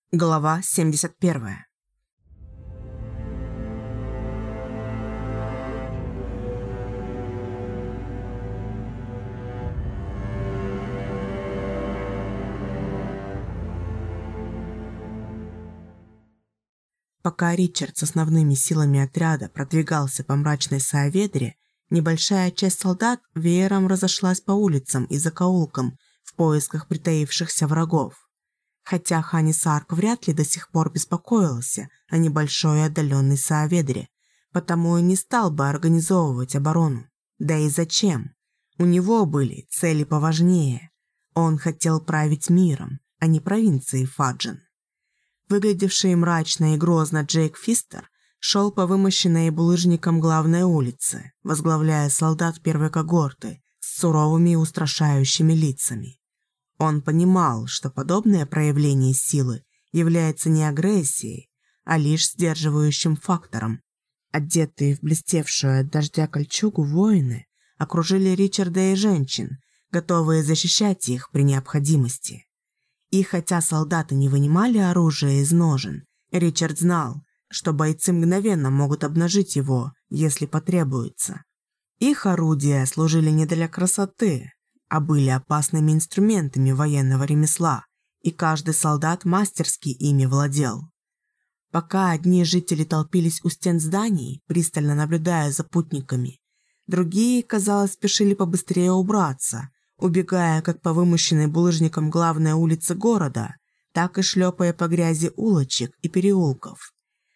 Глава 71. Пока Ричард с основными силами отряда продвигался по мрачной Сааведре, небольшая часть солдат веером разошлась по улицам и закоулкам в поисках притаившихся врагов. Хотя Хани Сарк вряд ли до сих пор беспокоился о небольшой отдаленной Сааведре, потому и не стал бы организовывать оборону. Да и зачем? У него были цели поважнее. Он хотел править миром, а не провинцией Фаджен. Выглядевший мрачно и грозно Джейк Фистер шел по вымощенной булыжником главной улице, возглавляя солдат первой когорты с суровыми и устрашающими лицами. Он понимал, что подобное проявление силы является не агрессией, а лишь сдерживающим фактором. Одетые в блестевшую от дождя кольчугу воины окружили Ричарда и женщин, готовые защищать их при необходимости. И хотя солдаты не вынимали оружие из ножен, Ричард знал, что бойцы мгновенно могут обнажить его, если потребуется. Их орудия служили не для красоты, а были опасными инструментами военного ремесла, и каждый солдат мастерски ими владел. Пока одни жители толпились у стен зданий, пристально наблюдая за путниками, другие, казалось, спешили побыстрее убраться, убегая как по вымощенной булыжником главной улице города, так и шлепая по грязи улочек и переулков.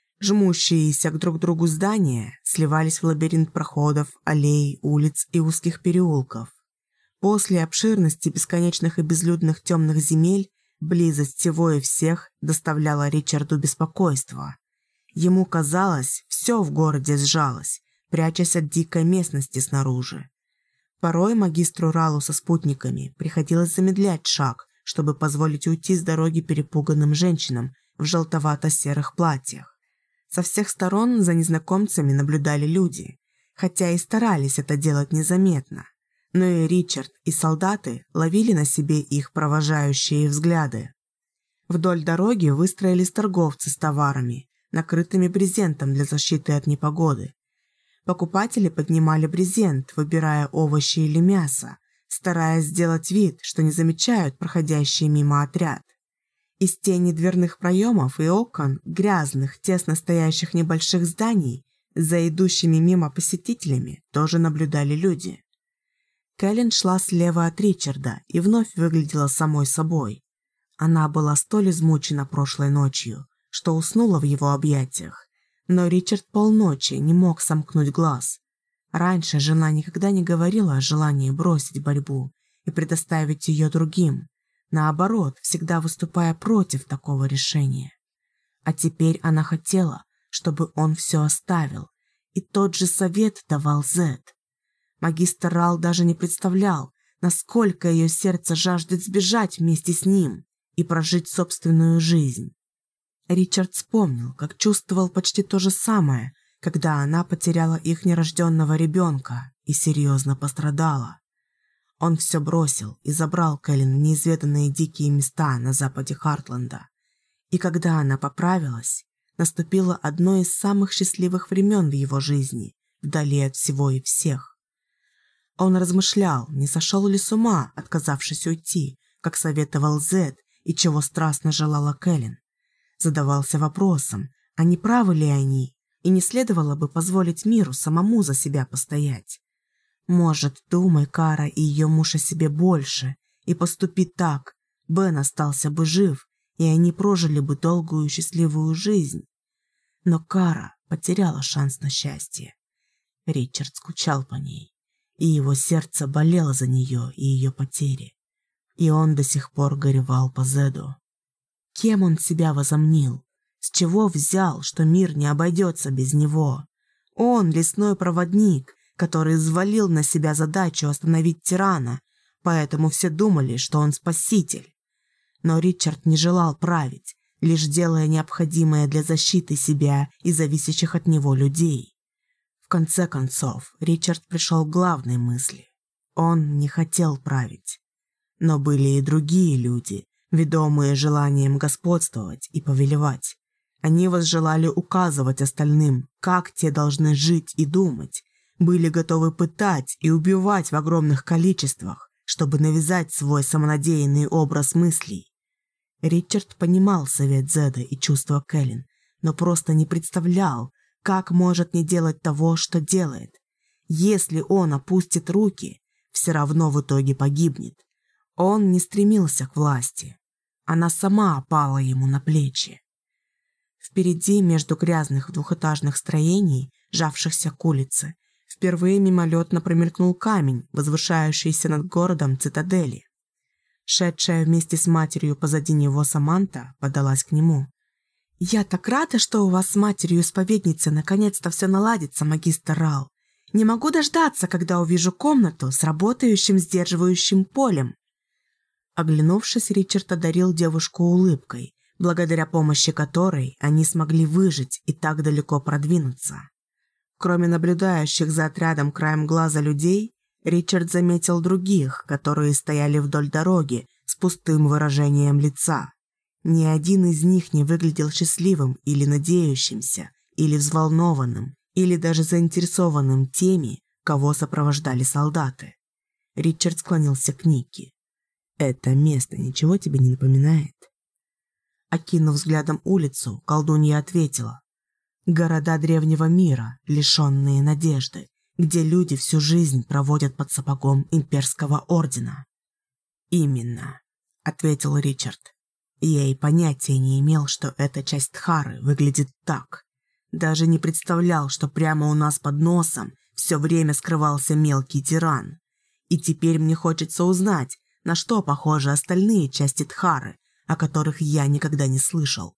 Жмущиеся друг к другу здания сливались в лабиринт проходов, аллей, улиц и узких переулков. После обширности бесконечных и безлюдных темных земель близость всего и всех доставляла Ричарду беспокойство. Ему казалось, все в городе сжалось, прячась от дикой местности снаружи. Порой магистру Ралу со спутниками приходилось замедлять шаг, чтобы позволить уйти с дороги перепуганным женщинам в желтовато-серых платьях. Со всех сторон за незнакомцами наблюдали люди, хотя и старались это делать незаметно. Но и Ричард, и солдаты ловили на себе их провожающие взгляды. Вдоль дороги выстроились торговцы с товарами, накрытыми брезентом для защиты от непогоды. Покупатели поднимали брезент, выбирая овощи или мясо, стараясь сделать вид, что не замечают проходящий мимо отряд. Из тени дверных проемов и окон, грязных, тесно стоящих небольших зданий, за идущими мимо посетителями тоже наблюдали люди. Кэлен шла слева от Ричарда и вновь выглядела самой собой. Она была столь измучена прошлой ночью, что уснула в его объятиях, но Ричард полночи не мог сомкнуть глаз. Раньше жена никогда не говорила о желании бросить борьбу и предоставить ее другим, наоборот, всегда выступая против такого решения. А теперь она хотела, чтобы он все оставил, и тот же совет давал Зет. Магистр Рал даже не представлял, насколько ее сердце жаждет сбежать вместе с ним и прожить собственную жизнь. Ричард вспомнил, как чувствовал почти то же самое, когда она потеряла их нерожденного ребенка и серьезно пострадала. Он все бросил и забрал Кэлен в неизведанные дикие места на западе Хартленда. И когда она поправилась, наступило одно из самых счастливых времен в его жизни, вдали от всего и всех. Он размышлял, не сошел ли с ума, отказавшись уйти, как советовал Зет и чего страстно желала Кэлен. Задавался вопросом, а не правы ли они, и не следовало бы позволить миру самому за себя постоять. Может, думай Кара и ее муж о себе больше, и поступи так, Бен остался бы жив, и они прожили бы долгую счастливую жизнь. Но Кара потеряла шанс на счастье. Ричард скучал по ней, и его сердце болело за нее и ее потери. И он до сих пор горевал по Зеду. Кем он себя возомнил? С чего взял, что мир не обойдется без него? Он лесной проводник, который взвалил на себя задачу остановить тирана, поэтому все думали, что он спаситель. Но Ричард не желал править, лишь делая необходимое для защиты себя и зависящих от него людей. В конце концов, Ричард пришел к главной мысли. Он не хотел править. Но были и другие люди, ведомые желанием господствовать и повелевать. Они возжелали указывать остальным, как те должны жить и думать, были готовы пытать и убивать в огромных количествах, чтобы навязать свой самонадеянный образ мыслей. Ричард понимал совет Зеда и чувства Кэлен, но просто не представлял, как может не делать того, что делает. Если он опустит руки, все равно в итоге погибнет. Он не стремился к власти. Она сама опала ему на плечи. Впереди, между грязных двухэтажных строений, жавшихся к улице, впервые мимолетно промелькнул камень, возвышающийся над городом цитадели. Шедшая вместе с матерью позади него Саманта подалась к нему. «Я так рада, что у вас с матерью-исповедницей наконец-то все наладится, магистр Рал. Не могу дождаться, когда увижу комнату с работающим сдерживающим полем». Оглянувшись, Ричард одарил девушку улыбкой, благодаря помощи которой они смогли выжить и так далеко продвинуться. Кроме наблюдающих за отрядом краем глаза людей, Ричард заметил других, которые стояли вдоль дороги с пустым выражением лица. Ни один из них не выглядел счастливым или надеющимся, или взволнованным, или даже заинтересованным теми, кого сопровождали солдаты. Ричард склонился к Нике. «Это место ничего тебе не напоминает?» Окинув взглядом улицу, колдунья ответила. «Города древнего мира, лишенные надежды, где люди всю жизнь проводят под сапогом имперского ордена». «Именно», — ответил Ричард. «Я и понятия не имел, что эта часть Тхары выглядит так. Даже не представлял, что прямо у нас под носом все время скрывался мелкий тиран. И теперь мне хочется узнать, на что похожи остальные части Тхары, о которых я никогда не слышал».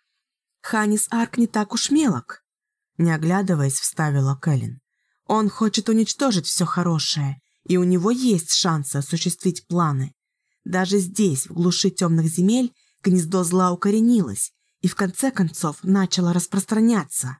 «Ханис Арк не так уж мелок», — не оглядываясь, вставила Кэлен. «Он хочет уничтожить все хорошее, и у него есть шансы осуществить планы. Даже здесь, в глуши темных земель, гнездо зла укоренилось и в конце концов начало распространяться».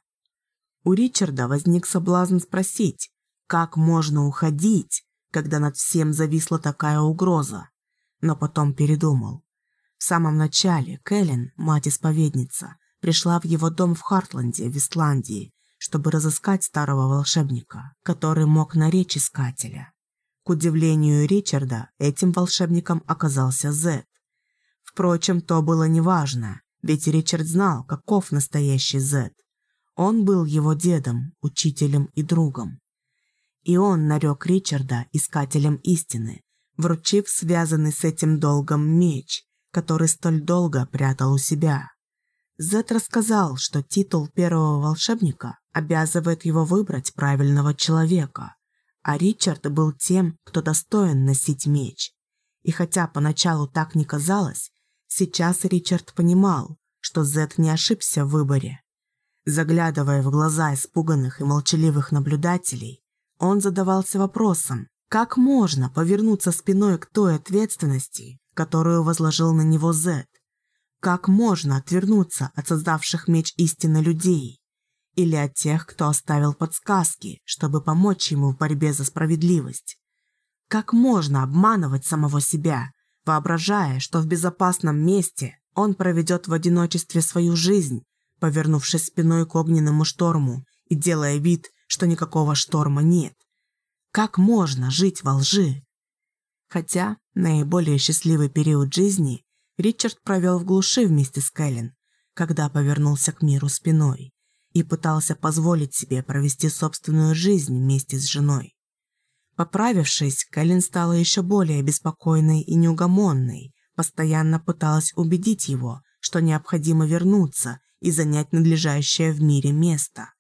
У Ричарда возник соблазн спросить, как можно уходить, когда над всем зависла такая угроза, но потом передумал. В самом начале Кэлен, мать-исповедница, пришла в его дом в Хартланде, в Исландии, чтобы разыскать старого волшебника, который мог наречь искателя. К удивлению Ричарда, этим волшебником оказался Зед. Впрочем, то было неважно, ведь Ричард знал, каков настоящий Зед. Он был его дедом, учителем и другом. И он нарек Ричарда искателем истины, вручив связанный с этим долгом меч, который столь долго прятал у себя. Зед рассказал, что титул первого волшебника обязывает его выбрать правильного человека, а Ричард был тем, кто достоин носить меч. И хотя поначалу так не казалось, сейчас Ричард понимал, что Зед не ошибся в выборе. Заглядывая в глаза испуганных и молчаливых наблюдателей, он задавался вопросом, как можно повернуться спиной к той ответственности, которую возложил на него Зед? Как можно отвернуться от создавших меч истины людей? Или от тех, кто оставил подсказки, чтобы помочь ему в борьбе за справедливость? Как можно обманывать самого себя, воображая, что в безопасном месте он проведет в одиночестве свою жизнь, повернувшись спиной к огненному шторму и делая вид, что никакого шторма нет? Как можно жить во лжи? Хотя наиболее счастливый период жизни Ричард провел в глуши вместе с Кэлен, когда повернулся к миру спиной и пытался позволить себе провести собственную жизнь вместе с женой. Поправившись, Кэлен стала еще более беспокойной и неугомонной, постоянно пыталась убедить его, что необходимо вернуться и занять надлежащее в мире место.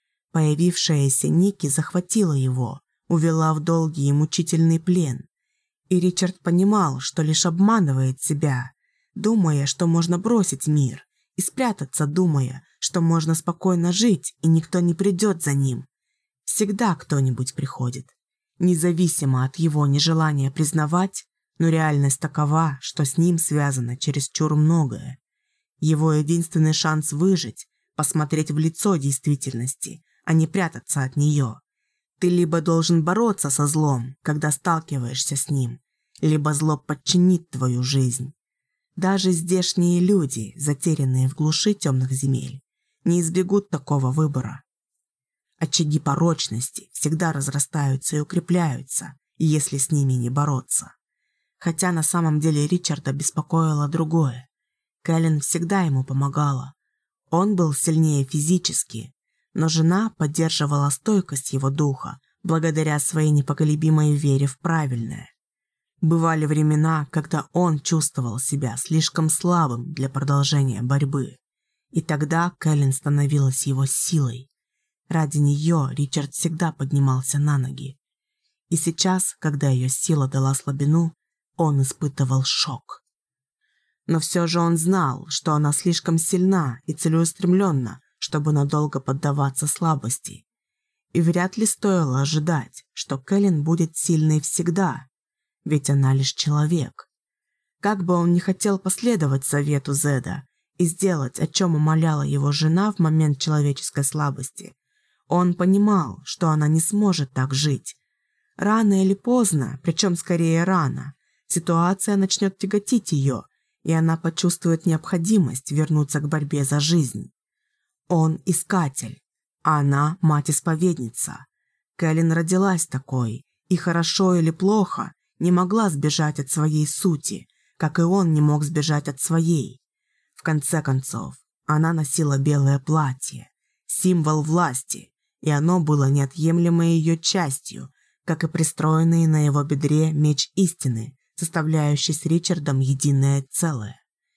Появившаяся Ники захватила его, увела в долгий и мучительный плен. И Ричард понимал, что лишь обманывает себя, думая, что можно бросить мир, и спрятаться, думая, что можно спокойно жить, и никто не придет за ним. Всегда кто-нибудь приходит. Независимо от его нежелания признавать, но реальность такова, что с ним связано чересчур многое. Его единственный шанс выжить – посмотреть в лицо действительности, а не прятаться от нее. Ты либо должен бороться со злом, когда сталкиваешься с ним, либо зло подчинит твою жизнь. Даже здешние люди, затерянные в глуши темных земель, не избегут такого выбора. Очаги порочности всегда разрастаются и укрепляются, если с ними не бороться. Хотя на самом деле Ричарда беспокоило другое. Кэлен всегда ему помогала. Он был сильнее физически, но жена поддерживала стойкость его духа благодаря своей непоколебимой вере в правильное. Бывали времена, когда он чувствовал себя слишком слабым для продолжения борьбы, и тогда Кэлен становилась его силой. Ради нее Ричард всегда поднимался на ноги. И сейчас, когда ее сила дала слабину, он испытывал шок. Но все же он знал, что она слишком сильна и целеустремленна, чтобы надолго поддаваться слабости. И вряд ли стоило ожидать, что Кэлен будет сильной всегда, ведь она лишь человек. Как бы он ни хотел последовать совету Зеда и сделать, о чем умоляла его жена в момент человеческой слабости, он понимал, что она не сможет так жить. Рано или поздно, причем скорее рано, ситуация начнет тяготить ее, и она почувствует необходимость вернуться к борьбе за жизнь. Он искатель, а она мать-исповедница. Кэлен родилась такой, и хорошо или плохо не могла сбежать от своей сути, как и он не мог сбежать от своей. В конце концов, она носила белое платье, символ власти, и оно было неотъемлемой ее частью, как и пристроенный на его бедре меч истины, составляющий с Ричардом единое целое.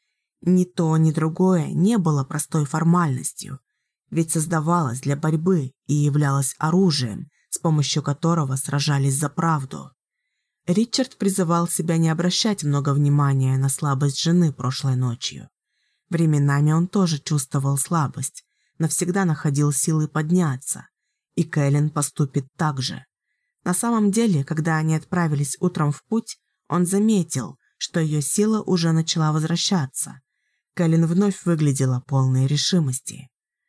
Ни то, ни другое не было простой формальностью, ведь создавалось для борьбы и являлось оружием, с помощью которого сражались за правду. Ричард призывал себя не обращать много внимания на слабость жены прошлой ночью. Временами он тоже чувствовал слабость, но всегда находил силы подняться, и Кэлен поступит так же. На самом деле, когда они отправились утром в путь, он заметил, что ее сила уже начала возвращаться. Кэлен вновь выглядела полной решимости.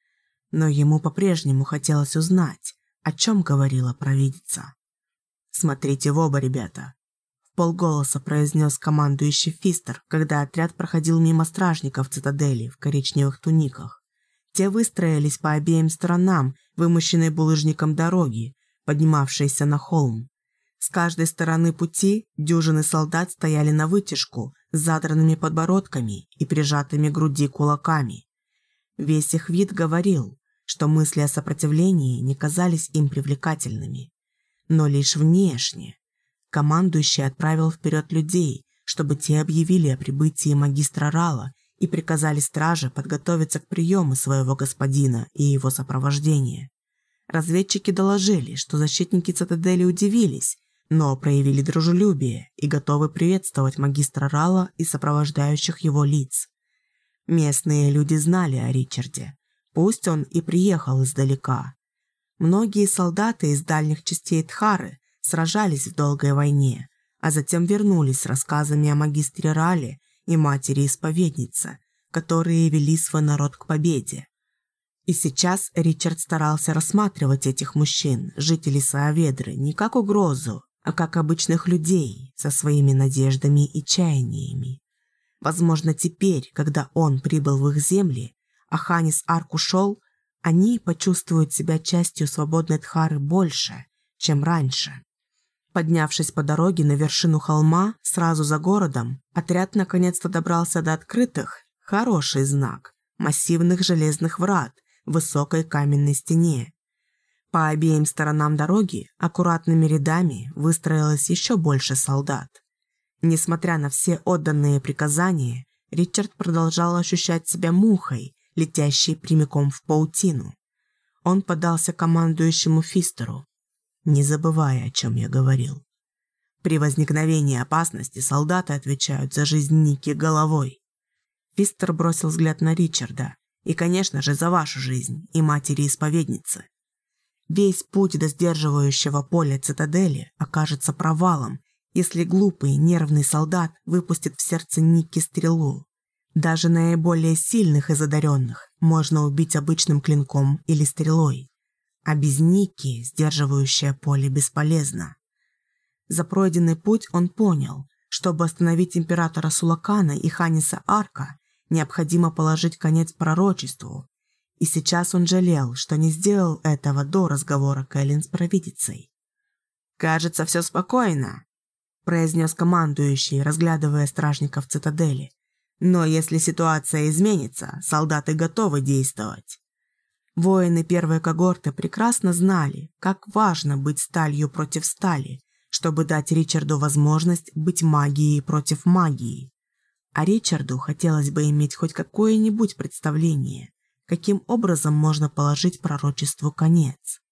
Но ему по-прежнему хотелось узнать, о чем говорила провидица. «Смотрите в оба, ребята», — вполголоса произнес командующий Фистер, когда отряд проходил мимо стражников цитадели в коричневых туниках. Те выстроились по обеим сторонам вымощенной булыжником дороги, поднимавшейся на холм. С каждой стороны пути дюжины солдат стояли навытяжку с задранными подбородками и прижатыми к груди кулаками. Весь их вид говорил, что мысли о сопротивлении не казались им привлекательными. Но лишь внешне. Командующий отправил вперед людей, чтобы те объявили о прибытии магистра Рала и приказали страже подготовиться к приему своего господина и его сопровождения. Разведчики доложили, что защитники цитадели удивились, но проявили дружелюбие и готовы приветствовать магистра Рала и сопровождающих его лиц. Местные люди знали о Ричарде, пусть он и приехал издалека. Многие солдаты из дальних частей Тхары сражались в долгой войне, а затем вернулись с рассказами о магистре Рале и матери-исповеднице, которые вели свой народ к победе. И сейчас Ричард старался рассматривать этих мужчин, жителей Сааведры, не как угрозу, а как обычных людей со своими надеждами и чаяниями. Возможно, теперь, когда он прибыл в их земли, а Ханис Арк ушел, они почувствуют себя частью свободной Тхары больше, чем раньше. Поднявшись по дороге на вершину холма, сразу за городом, отряд наконец-то добрался до открытых, хороший знак, массивных железных врат в высокой каменной стене. По обеим сторонам дороги аккуратными рядами выстроилось еще больше солдат. Несмотря на все отданные приказания, Ричард продолжал ощущать себя мухой, летящей прямиком в паутину. Он подался командующему Фистеру, не забывая, о чем я говорил. При возникновении опасности солдаты отвечают за жизнь Ники головой. Фистер бросил взгляд на Ричарда. И, конечно же, за вашу жизнь и матери-исповедницы. Весь путь до сдерживающего поля цитадели окажется провалом, если глупый нервный солдат выпустит в сердце Ники стрелу. Даже наиболее сильных из одаренных можно убить обычным клинком или стрелой, а без Ники сдерживающее поле бесполезно. За пройденный путь он понял, Чтобы остановить императора Сулакана и Ханиса Арка, необходимо положить конец пророчеству. И сейчас он жалел, что не сделал этого до разговора Кэлен с провидицей. «Кажется, все спокойно», – произнес командующий, разглядывая стражников цитадели. «Но если ситуация изменится, солдаты готовы действовать». Воины первой когорты прекрасно знали, как важно быть сталью против стали, чтобы дать Ричарду возможность быть магией против магии. А Ричарду хотелось бы иметь хоть какое-нибудь представление, каким образом можно положить пророчеству конец.